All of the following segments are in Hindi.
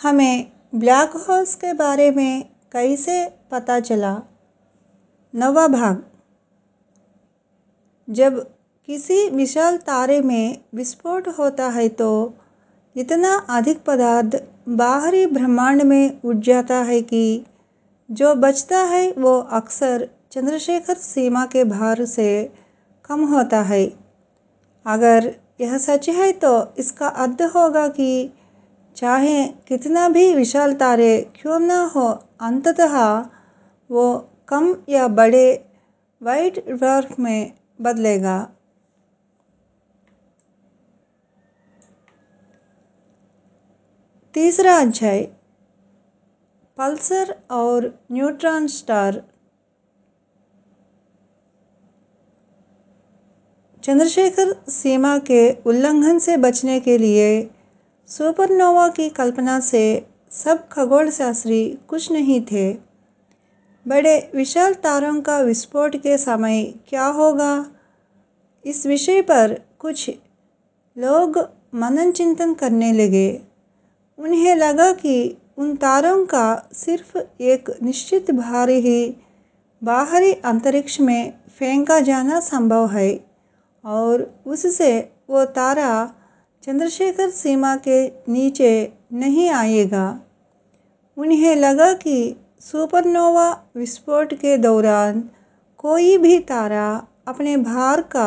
हमें ब्लैक होल्स के बारे में कैसे पता चला? नवा भाग। जब किसी विशाल तारे में विस्फोट होता है तो इतना अधिक पदार्थ बाहरी ब्रह्मांड में उड़ जाता है कि जो बचता है वो अक्सर चंद्रशेखर सीमा के भार से कम होता है। अगर यह सच है तो इसका अर्थ होगा कि चाहे कितना भी विशाल तारे क्यों न हो, अंततः वो कम या बड़े व्हाइट ड्वार्फ में बदलेगा। तीसरा अध्याय, पल्सर और न्यूट्रॉन स्टार। चंद्रशेखर सीमा के उल्लंघन से बचने के लिए सुपरनोवा की कल्पना से सब खगोलशास्त्री खुश नहीं थे। बड़े विशाल तारों का विस्फोट के समय क्या होगा, इस विषय पर कुछ लोग मनन चिंतन करने लगे। उन्हें लगा कि उन तारों का सिर्फ एक निश्चित भार ही बाहरी अंतरिक्ष में फेंका जाना संभव है और उससे वो तारा चंद्रशेखर सीमा के नीचे नहीं आएगा। उन्हें लगा कि सुपरनोवा विस्फोट के दौरान कोई भी तारा अपने भार का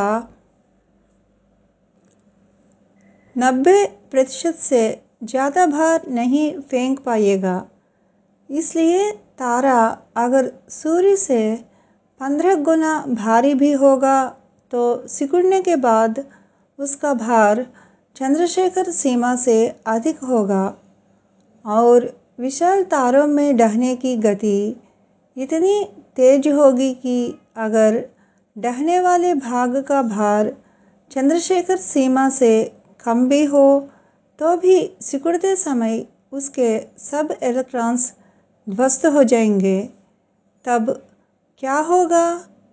90% से ज़्यादा भार नहीं फेंक पाएगा। इसलिए तारा अगर सूर्य से 15 गुना भारी भी होगा तो सिकुड़ने के बाद उसका भार चंद्रशेखर सीमा से अधिक होगा और विशाल तारों में ढहने की गति इतनी तेज होगी कि अगर ढहने वाले भाग का भार चंद्रशेखर सीमा से कम भी हो तो भी सिकुड़ते समय उसके सब इलेक्ट्रॉन्स ध्वस्त हो जाएंगे। तब क्या होगा?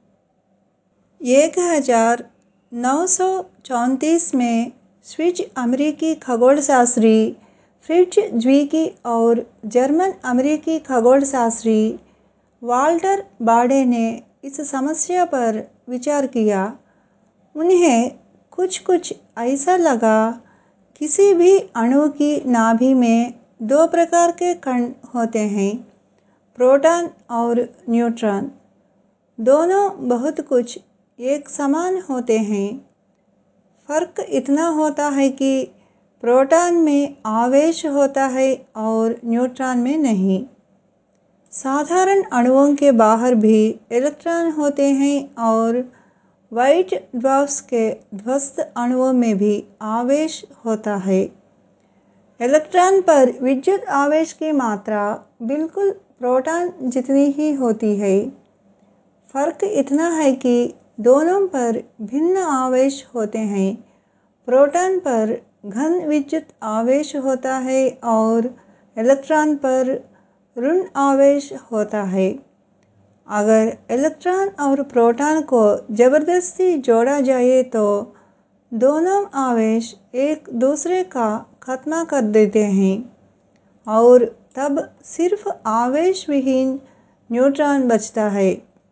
1934 में स्विस अमेरिकी खगोलशास्त्री फ्रिट्ज ज्वीकी और जर्मन अमेरिकी खगोलशास्त्री वाल्टर बाडे ने इस समस्या पर विचार किया। उन्हें कुछ ऐसा लगा, किसी भी अणु की नाभि में दो प्रकार के कण होते हैं, प्रोटॉन और न्यूट्रॉन। दोनों बहुत कुछ एक समान होते हैं। फर्क इतना होता है कि प्रोटॉन में आवेश होता है और न्यूट्रॉन में नहीं। साधारण अणुओं के बाहर भी इलेक्ट्रॉन होते हैं और व्हाइट ड्वार्फ्स के ध्वस्त अणुओं में भी आवेश होता है। इलेक्ट्रॉन पर विद्युत आवेश की मात्रा बिल्कुल प्रोटॉन जितनी ही होती है। फर्क इतना है कि दोनों पर भिन्न आवेश होते हैं। प्रोटॉन पर घन विद्युत आवेश होता है और इलेक्ट्रॉन पर ऋण आवेश होता है। अगर इलेक्ट्रॉन और प्रोटॉन को जबरदस्ती जोड़ा जाए तो दोनों आवेश एक दूसरे का खात्मा कर देते हैं और तब सिर्फ आवेश विहीन न्यूट्रॉन बचता है।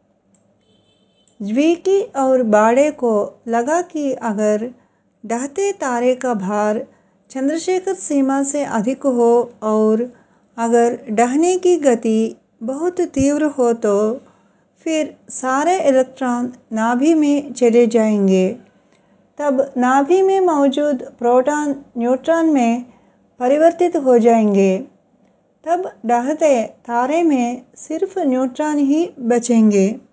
ज्वीकी और बाडे को लगा कि अगर ढहते तारे का भार चंद्रशेखर सीमा से अधिक हो और अगर ढहने की गति बहुत तीव्र हो तो फिर सारे इलेक्ट्रॉन नाभि में चले जाएंगे। तब नाभि में मौजूद प्रोटॉन न्यूट्रॉन में परिवर्तित हो जाएंगे। तब ढहते तारे में सिर्फ न्यूट्रॉन ही बचेंगे।